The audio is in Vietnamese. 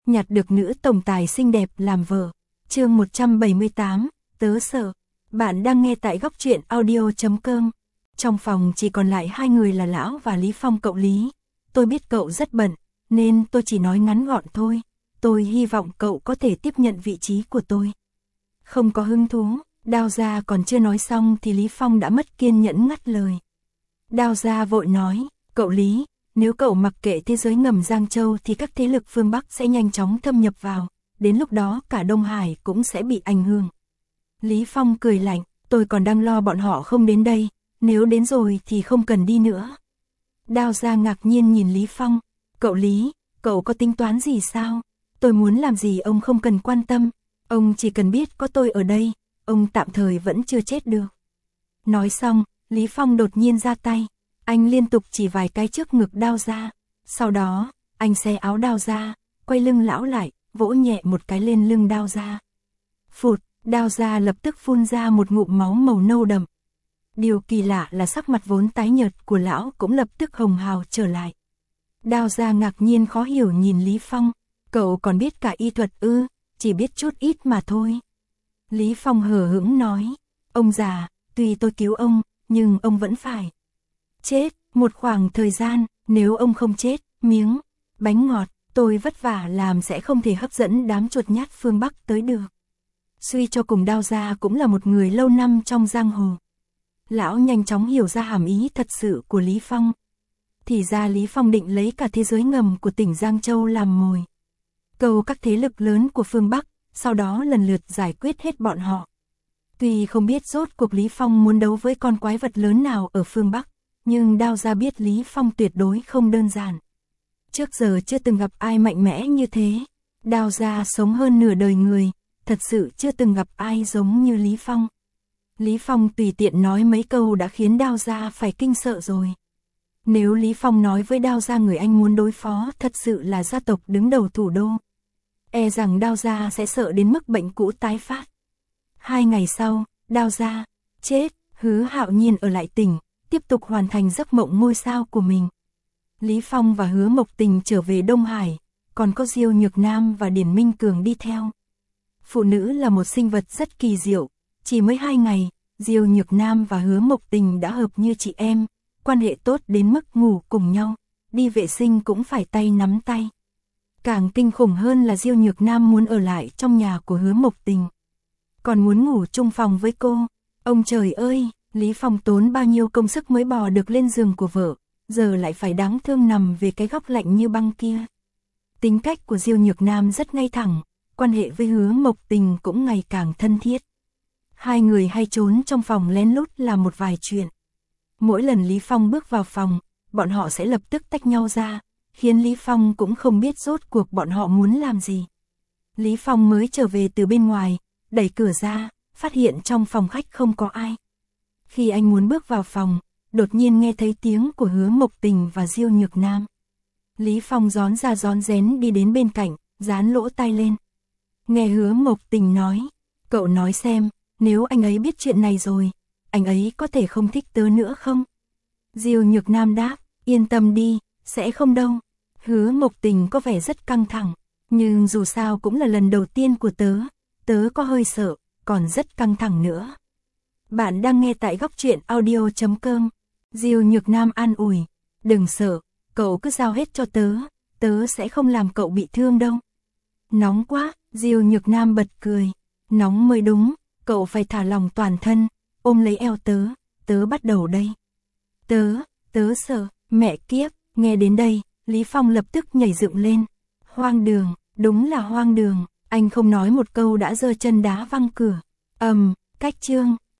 nhặt được nữ tổng tài xinh đẹp làm vợ. Chương 178, tớ sợ. Bạn đang nghe tại góc truyện audio.com. Trong phòng chỉ còn lại hai người là Lão và Lý Phong. Cậu Lý, tôi biết cậu rất bận, nên tôi chỉ nói ngắn gọn thôi. Tôi hy vọng cậu có thể tiếp nhận vị trí của tôi. Không có hứng thú. Đao Gia còn chưa nói xong thì Lý Phong đã mất kiên nhẫn ngắt lời. Đao Gia vội nói, cậu Lý, nếu cậu mặc kệ thế giới ngầm Giang Châu thì các thế lực phương Bắc sẽ nhanh chóng thâm nhập vào, đến lúc đó cả Đông Hải cũng sẽ bị ảnh hưởng. Lý Phong cười lạnh, tôi còn đang lo bọn họ không đến đây, nếu đến rồi thì không cần đi nữa. Đao Gia ngạc nhiên nhìn Lý Phong, cậu Lý, cậu có tính toán gì sao? Tôi muốn làm gì ông không cần quan tâm, ông chỉ cần biết có tôi ở đây, ông tạm thời vẫn chưa chết được. Nói xong, Lý Phong đột nhiên ra tay, anh liên tục chỉ vài cái trước ngực Đao Gia, sau đó, anh xé áo Đao Gia, quay lưng lão lại, vỗ nhẹ một cái lên lưng Đao Gia. Phụt, Đao Gia lập tức phun ra một ngụm máu màu nâu đậm. Điều kỳ lạ là sắc mặt vốn tái nhợt của lão cũng lập tức hồng hào trở lại. Đao Gia ngạc nhiên khó hiểu nhìn Lý Phong, cậu còn biết cả y thuật ư? Chỉ biết chút ít mà thôi. Lý Phong hờ hững nói, ông già, tuy tôi cứu ông, nhưng ông vẫn phải chết. Một khoảng thời gian, nếu ông không chết, miếng bánh ngọt tôi vất vả làm sẽ không thể hấp dẫn đám chuột nhát phương Bắc tới được. Suy cho cùng Đao Gia cũng là một người lâu năm trong giang hồ. Lão nhanh chóng hiểu ra hàm ý thật sự của Lý Phong. Thì ra Lý Phong định lấy cả thế giới ngầm của tỉnh Giang Châu làm mồi, câu các thế lực lớn của phương Bắc, sau đó lần lượt giải quyết hết bọn họ. Tuy không biết rốt cuộc Lý Phong muốn đấu với con quái vật lớn nào ở phương Bắc, nhưng Đao Gia biết Lý Phong tuyệt đối không đơn giản. Trước giờ chưa từng gặp ai mạnh mẽ như thế. Đao Gia sống hơn nửa đời người, thật sự chưa từng gặp ai giống như Lý Phong. Lý Phong tùy tiện nói mấy câu đã khiến Đao Gia phải kinh sợ rồi. Nếu Lý Phong nói với Đao Gia người anh muốn đối phó thật sự là gia tộc đứng đầu thủ đô, e rằng Đao Gia sẽ sợ đến mức bệnh cũ tái phát. 2 ngày sau, Đao Gia chết, Hứa Hạo Nhiên ở lại tỉnh, tiếp tục hoàn thành giấc mộng ngôi sao của mình. Lý Phong và Hứa Mộc Tình trở về Đông Hải, còn có Diêu Nhược Nam và Điển Minh Cường đi theo. Phụ nữ là một sinh vật rất kỳ diệu, chỉ mới 2 ngày, Diêu Nhược Nam và Hứa Mộc Tình đã hợp như chị em, quan hệ tốt đến mức ngủ cùng nhau, đi vệ sinh cũng phải tay nắm tay. Càng kinh khủng hơn là Diêu Nhược Nam muốn ở lại trong nhà của Hứa Mộc Tình, còn muốn ngủ chung phòng với cô. Ông trời ơi, Lý Phong tốn bao nhiêu công sức mới bò được lên giường của vợ, giờ lại phải đáng thương nằm về cái góc lạnh như băng kia. Tính cách của Diêu Nhược Nam rất ngay thẳng, quan hệ với Hứa Mộc Tình cũng ngày càng thân thiết. Hai người hay trốn trong phòng lén lút làm một vài chuyện. Mỗi lần Lý Phong bước vào phòng, bọn họ sẽ lập tức tách nhau ra, khiến Lý Phong cũng không biết rốt cuộc bọn họ muốn làm gì. Lý Phong mới trở về từ bên ngoài, đẩy cửa ra, phát hiện trong phòng khách không có ai. Khi anh muốn bước vào phòng, đột nhiên nghe thấy tiếng của Hứa Mộc Tình và Diêu Nhược Nam. Lý Phong rón ra rón rén đi đến bên cạnh, dán lỗ tai lên. Nghe Hứa Mộc Tình nói, cậu nói xem, nếu anh ấy biết chuyện này rồi, anh ấy có thể không thích tớ nữa không? Diêu Nhược Nam đáp, yên tâm đi, sẽ không đâu. Hứa Mộc Tình có vẻ rất căng thẳng, nhưng dù sao cũng là lần đầu tiên của tớ có hơi sợ, còn rất căng thẳng nữa. Bạn đang nghe tại góc truyện audio.com. Diêu Nhược Nam an ủi, đừng sợ, cậu cứ giao hết cho tớ sẽ không làm cậu bị thương đâu. Nóng quá, Diêu Nhược Nam bật cười, nóng mới đúng, cậu phải thả lòng toàn thân, ôm lấy eo tớ bắt đầu đây. Tớ sợ, mẹ kiếp, nghe đến đây, Lý Phong lập tức nhảy dựng lên. Hoang đường, đúng là hoang đường, anh không nói một câu đã giơ chân đá văng cửa. Cách chương.